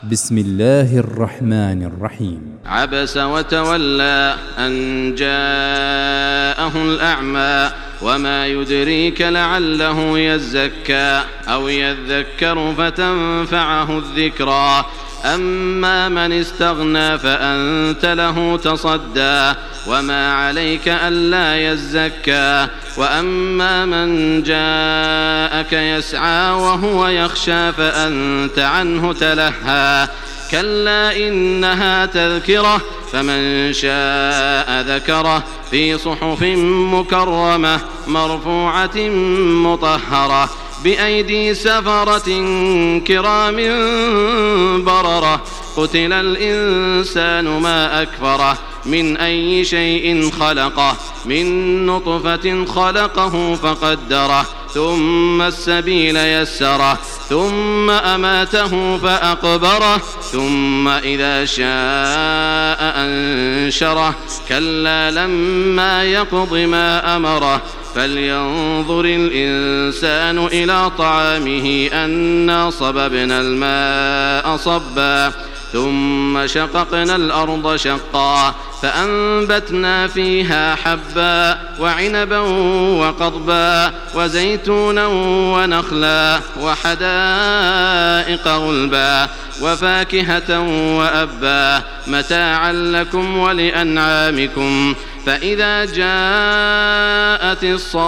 بسم الله الرحمن الرحيم. عبس وتولى أن جاءه الأعمى وما يدريك لعله يزكى أو يذكر فتنفعه الذكرى أما من استغنى فأنت له تصدى وما عليك ألا يزكى وأما من جاءك يسعى وهو يخشى فأنت عنه تلهى كلا إنها تذكرة فمن شاء ذكره في صحف مكرمة مرفوعة مطهرة بأيدي سفرة كرام بررة قتل الإنسان ما أكفره من أي شيء خلقه من نطفة خلقه فقدره ثم السبيل يسره ثم أماته فأقبره ثم إذا شاء أنشره كلا لما يقض ما أمره فلينظر الإنسان إلى طعامه أنا صببنا الماء صبا ثم شققنا الأرض شقا فأنبتنا فيها حبا وعنبا وقضبا وزيتونا ونخلا وحدائق غلبا وفاكهة وأبا متاعا لكم ولأنعامكم فإذا جاءت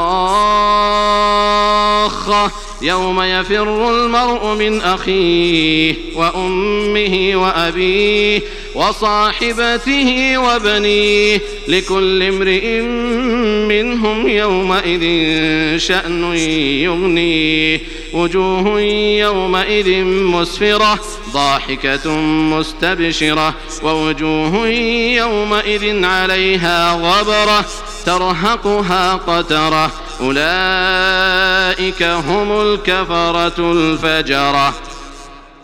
الصاخة يوم يفر المرء من أخيه وأمه وأبيه وصاحبته وبنيه لكل امرئ منهم يومئذ شأن يغنيه وجوه يومئذ مسفرة ضاحكة مستبشرة ووجوه يومئذ عليها غبرة ترهقها قترة أولئك هم الكفرة الفجرة.